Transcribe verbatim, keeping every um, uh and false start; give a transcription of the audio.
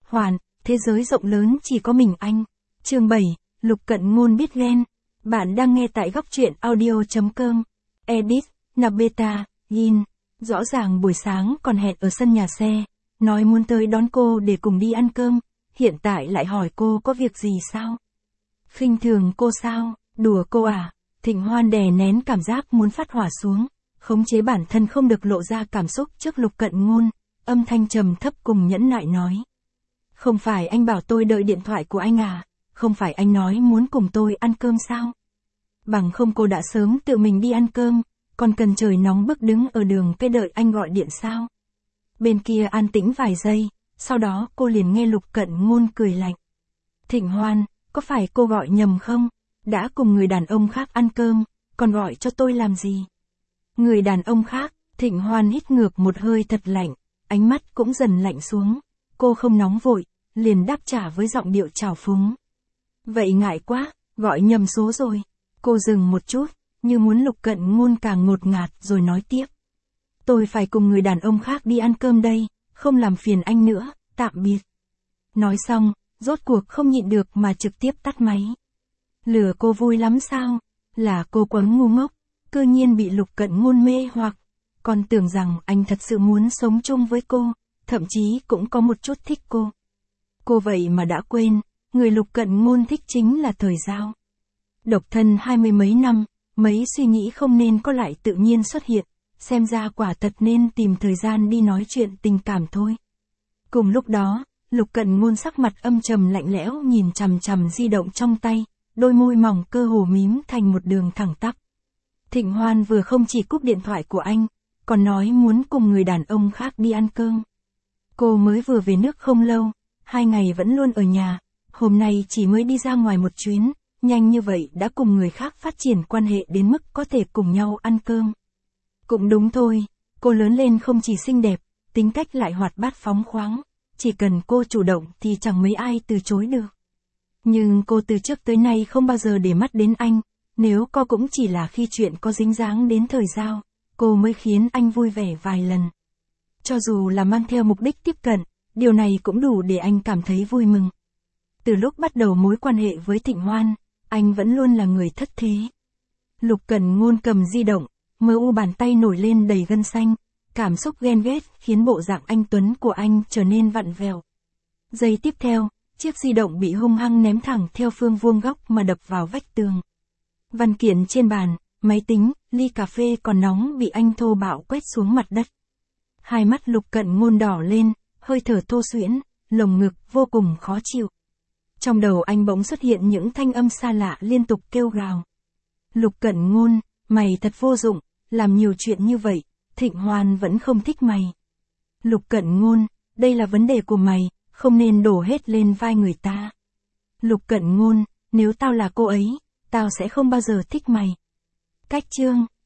Hoàn, thế giới rộng lớn chỉ có mình anh. Chương bảy, Lục Cận Ngôn biết ghen. Bạn đang nghe tại góc truyện audio chấm com. Edit, Nabeta, Yin. Rõ ràng buổi sáng còn hẹn ở sân nhà xe, nói muốn tới đón cô để cùng đi ăn cơm, hiện tại lại hỏi cô có việc gì sao? Khinh thường cô sao, đùa cô à? Thịnh Hoan đè nén cảm giác muốn phát hỏa xuống, khống chế bản thân không được lộ ra cảm xúc trước Lục Cận Ngôn, âm thanh trầm thấp cùng nhẫn nại nói. Không phải anh bảo tôi đợi điện thoại của anh à, không phải anh nói muốn cùng tôi ăn cơm sao? Bằng không cô đã sớm tự mình đi ăn cơm, còn cần trời nóng bức đứng ở đường cây đợi anh gọi điện sao? Bên kia an tĩnh vài giây, sau đó cô liền nghe Lục Cận Ngôn cười lạnh. Thịnh Hoan, có phải cô gọi nhầm không? Đã cùng người đàn ông khác ăn cơm, còn gọi cho tôi làm gì? Người đàn ông khác, Thịnh Hoan hít ngược một hơi thật lạnh, ánh mắt cũng dần lạnh xuống. Cô không nóng vội, liền đáp trả với giọng điệu trào phúng. Vậy ngại quá, gọi nhầm số rồi. Cô dừng một chút, như muốn Lục Cận Ngôn càng ngột ngạt rồi nói tiếp. Tôi phải cùng người đàn ông khác đi ăn cơm đây, không làm phiền anh nữa, tạm biệt. Nói xong, rốt cuộc không nhịn được mà trực tiếp tắt máy. Lừa cô vui lắm sao? Là cô quá ngu ngốc, cơ nhiên bị Lục Cận Ngôn mê hoặc, còn tưởng rằng anh thật sự muốn sống chung với cô, thậm chí cũng có một chút thích cô. Cô vậy mà đã quên, người Lục Cận Ngôn thích chính là Thời Giao. Độc thân hai mươi mấy năm, mấy suy nghĩ không nên có lại tự nhiên xuất hiện, xem ra quả thật nên tìm thời gian đi nói chuyện tình cảm thôi. Cùng lúc đó, Lục Cận Ngôn sắc mặt âm trầm lạnh lẽo nhìn chằm chằm di động trong tay, đôi môi mỏng cơ hồ mím thành một đường thẳng tắp. Thịnh Hoan vừa không chỉ cúp điện thoại của anh, còn nói muốn cùng người đàn ông khác đi ăn cơm. Cô mới vừa về nước không lâu, hai ngày vẫn luôn ở nhà, hôm nay chỉ mới đi ra ngoài một chuyến, nhanh như vậy đã cùng người khác phát triển quan hệ đến mức có thể cùng nhau ăn cơm. Cũng đúng thôi, cô lớn lên không chỉ xinh đẹp, tính cách lại hoạt bát phóng khoáng, chỉ cần cô chủ động thì chẳng mấy ai từ chối được. Nhưng cô từ trước tới nay không bao giờ để mắt đến anh, nếu có cũng chỉ là khi chuyện có dính dáng đến Thời Giao, cô mới khiến anh vui vẻ vài lần. Cho dù là mang theo mục đích tiếp cận, điều này cũng đủ để anh cảm thấy vui mừng. Từ lúc bắt đầu mối quan hệ với Thịnh Hoan, anh vẫn luôn là người thất thế. Lục Cận Ngôn cầm di động, mờ u bàn tay nổi lên đầy gân xanh, cảm xúc ghen ghét khiến bộ dạng anh tuấn của anh trở nên vặn vẹo. Giây tiếp theo, chiếc di động bị hung hăng ném thẳng theo phương vuông góc mà đập vào vách tường. Văn kiện trên bàn, máy tính, ly cà phê còn nóng bị anh thô bạo quét xuống mặt đất. Hai mắt Lục Cận Ngôn đỏ lên, hơi thở thô suyễn, lồng ngực vô cùng khó chịu. Trong đầu anh bỗng xuất hiện những thanh âm xa lạ liên tục kêu gào. Lục Cận Ngôn, mày thật vô dụng, làm nhiều chuyện như vậy, Thịnh Hoan vẫn không thích mày. Lục Cận Ngôn, đây là vấn đề của mày, không nên đổ hết lên vai người ta. Lục Cận Ngôn, nếu tao là cô ấy, tao sẽ không bao giờ thích mày. Cách chương